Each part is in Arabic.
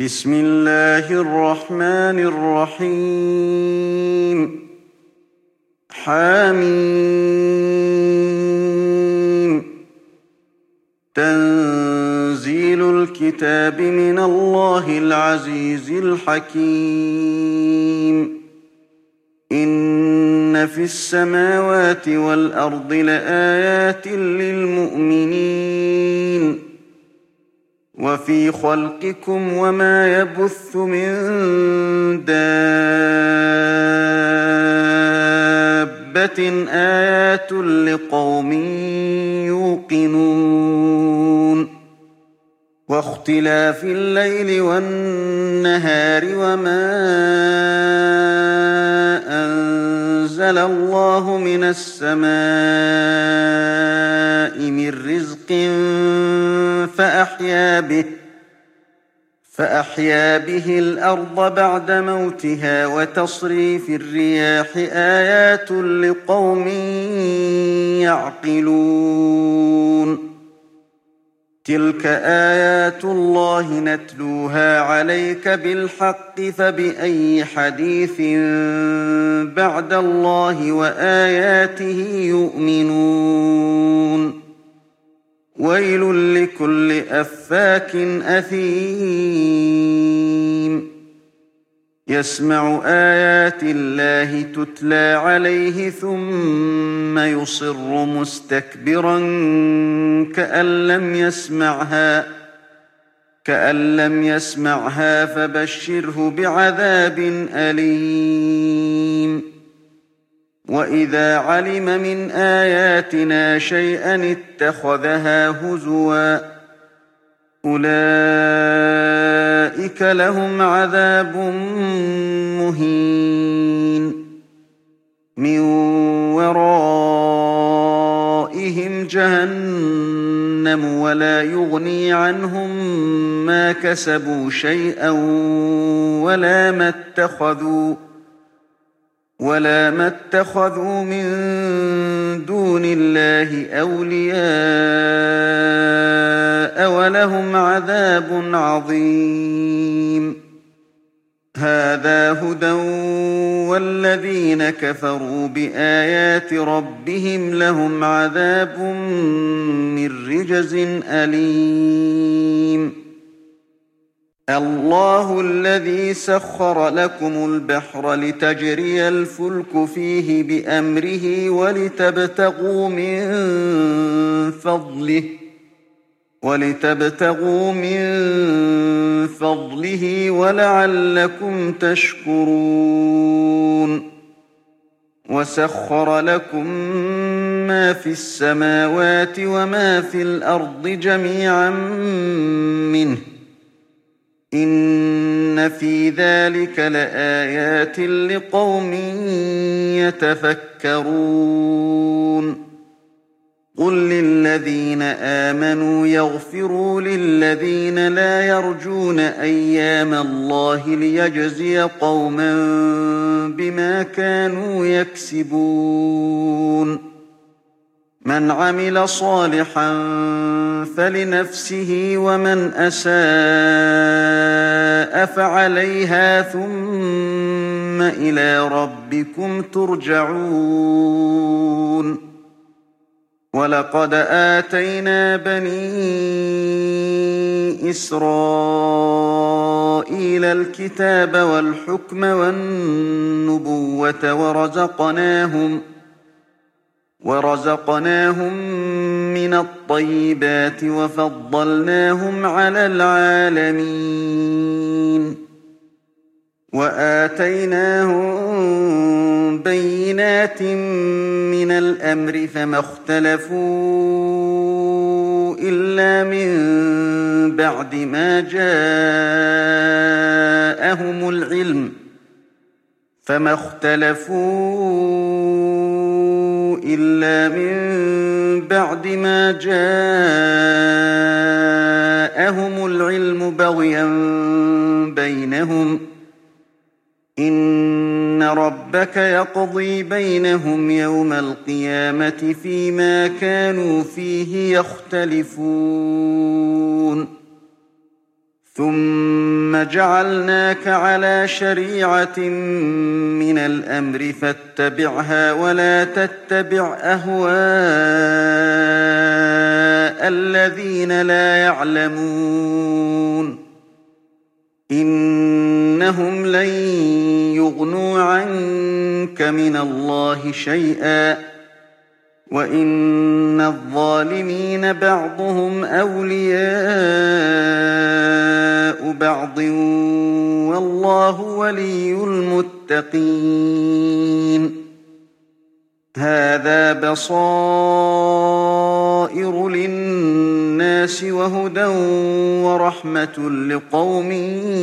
بسم الله الرحمن الرحيم حم تنزيل الكتاب من الله العزيز الحكيم إن في السماوات والأرض لآيات للمؤمنين وفي خلقكم وما يبث من دابة آيات لقوم يوقنون واختلاف الليل والنهار وما أنزل الله من السماء من رزق فأحيا به الأرض بعد موتها وتصريف الرياح آيات لقوم يعقلون تلك آيات الله نتلوها عليك بالحق فبأي حديث بعد الله وآياته يؤمنون ويل لكل أفاك أثيم يسمع آيات الله تتلى عليه ثم يصر مستكبرا كأن لم يسمعها فبشره بعذاب أليم وإذا علم من آياتنا شيئا اتخذها هزوا أولئك لهم عذاب مهين من ورائهم جهنم ولا يغني عنهم ما كسبوا شيئا ولا ما اتخذوا من دون الله أولياء ولهم عذاب عظيم هذا هدى والذين كفروا بآيات ربهم لهم عذاب من رجز أليم الله الذي سخر لكم البحر لتجري الفلك فيه بأمره ولتبتغوا من فضله ولعلكم تشكرون وسخر لكم ما في السماوات وما في الأرض جميعا منه إن في ذلك لآيات لقوم يتفكرون قل للذين آمنوا يغفروا للذين لا يرجون أيام الله ليجزي قوما بما كانوا يكسبون من عمل صالحا فلنفسه ومن أساء فعليها ثم إلى ربكم ترجعون ولقد آتينا بني إسرائيل الكتاب والحكم والنبوة ورزقناهم من الطيبات وفضلناهم على العالمين وآتيناهم بينات من الأمر فما اختلفوا إلا من بعد ما جاءهم العلم بغيا بينهم إن ربك يقضي بينهم يوم القيامة فيما كانوا فيه يختلفون ثم جعلناك على شريعة من الأمر فاتبعها ولا تتبع أهواء الذين لا يعلمون إنهم لن يغنوا عنك من الله شيئا وإن الظالمين بعضهم أولياء بعض والله ولي المتقين هذا بصائر للناس وهدى ورحمة لقوم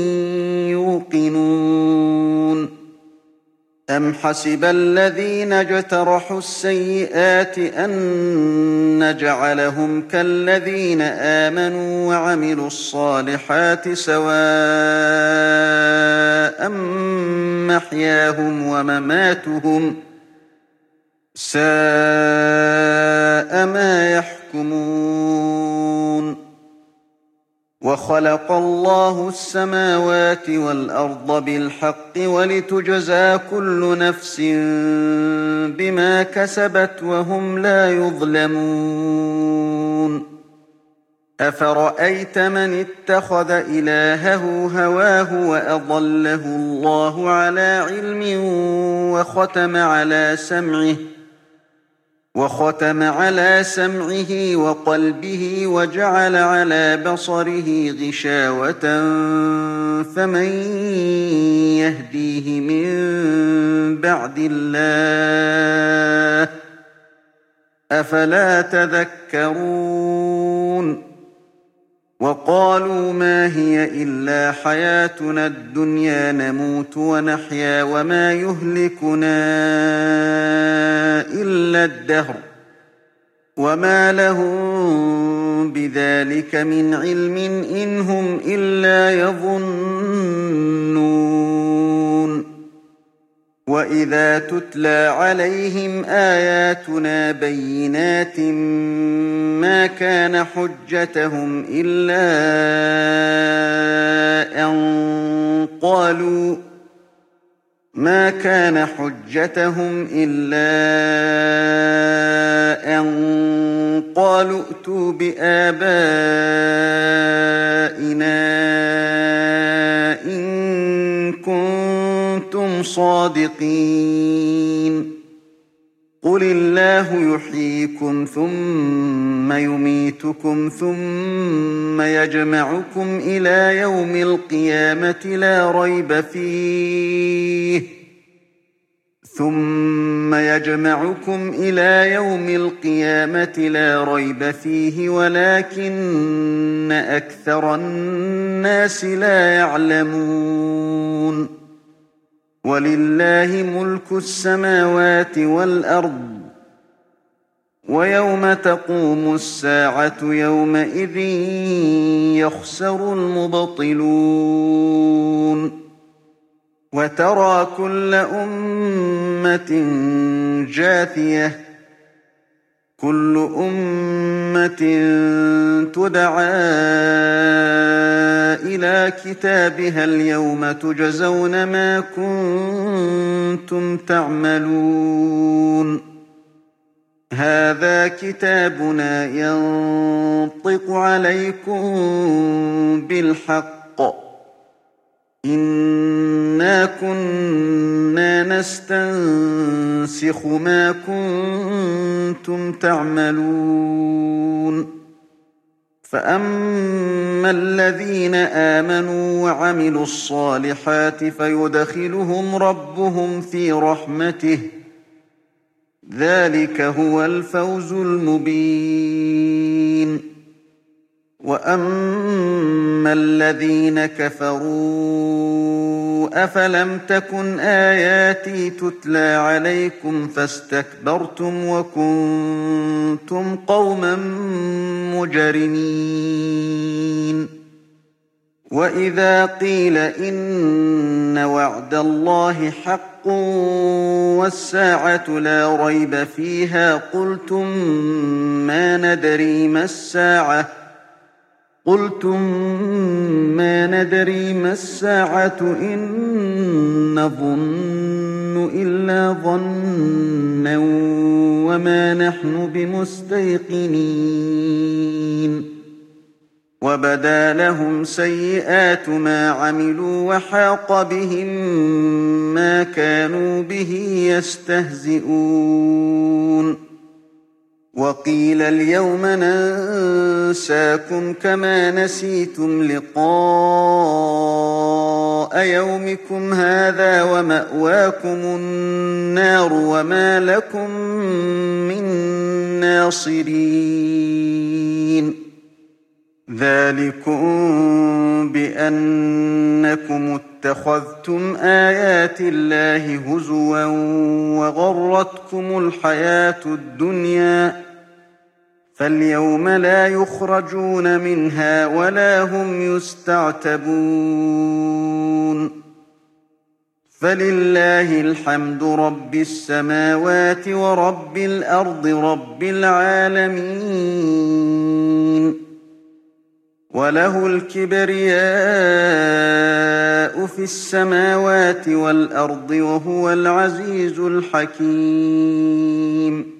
يوقنون أم حسب الذين اجترحوا السيئات أن نجعلهم كالذين آمنوا وعملوا الصالحات سواء محياهم ومماتهم ساء ما يحكمون وخلق الله السماوات والأرض بالحق ولتجزى كل نفس بما كسبت وهم لا يظلمون أفرأيت من اتخذ إلهه هواه وأضله الله على علم وختم على سمعه وقلبه وجعل على بصره غشاوة فمن يهديه من بعد الله أفلا تذكرون وقالوا ما هي إلا حياتنا الدنيا نموت ونحيا وما يهلكنا إلا الدهر وما لهم بذلك من علم إن هم إلا يظنون وإذا تتلى عليهم آياتنا بينات ما كان حجتهم إلا أن قالوا ائتوا بآبائنا إن كنتم صادقين قل الله يحييكم ثم يميتكم ثم يجمعكم إلى يوم القيامة لا ريب فيه ولكن أكثر الناس لا يعلمون ولله ملك السماوات والأرض ويوم تقوم الساعة يومئذ يخسر المبطلون وترى كل أمة جاثية كل أمة تدعى إلى كتابها اليوم تجزون ما كنتم تعملون هذا كتابنا ينطق عليكم بالحق إنا كنا نستنسخ ما كنتم تعملون فأما الذين آمنوا وعملوا الصالحات فيدخلهم ربهم في رحمته ذلك هو الفوز المبين وأما الذين كفروا أفلم تكن آياتي تتلى عليكم فاستكبرتم وكنتم قوما مجرمين وإذا قيل إن وعد الله حق والساعة لا ريب فيها قلتم ما ندري ما الساعة قُلْتُم مَّا نَدْرِي مَا السَّاعَةُ إِن نَّظُنُّ إِلَّا ظَنًّا وَمَا نَحْنُ بِمُسْتَيْقِنِينَ وَبَدَا لَهُمْ سَيِّئَاتُ مَا عَمِلُوا وَحَاقَ بِهِم مَّا كَانُوا بِهِ يَسْتَهْزِئُونَ وَقِيلَ الْيَوْمَ نَنسَاكُمْ كَمَا نَسِيتُمْ لِقَاءَ يَوْمِكُمْ هَٰذَا وَمَأْوَاكُمُ النَّارُ وَمَا لَكُم مِّن نَّاصِرِينَ ذَٰلِكُم بِأَنَّكُمُ اتَّخَذْتُمْ آيَاتِ اللَّهِ هُزُوًا وَغَرَّتْكُمُ الْحَيَاةُ الدُّنْيَا فَالْيَوْمَ لَا يُخْرَجُونَ مِنْهَا وَلَا هُمْ يُسْتَعْتَبُونَ فَلِلَّهِ الْحَمْدُ رَبِّ السَّمَاوَاتِ وَرَبِّ الْأَرْضِ رَبِّ الْعَالَمِينَ وَلَهُ الْكِبْرِيَاءُ فِي السَّمَاوَاتِ وَالْأَرْضِ وَهُوَ الْعَزِيزُ الْحَكِيمُ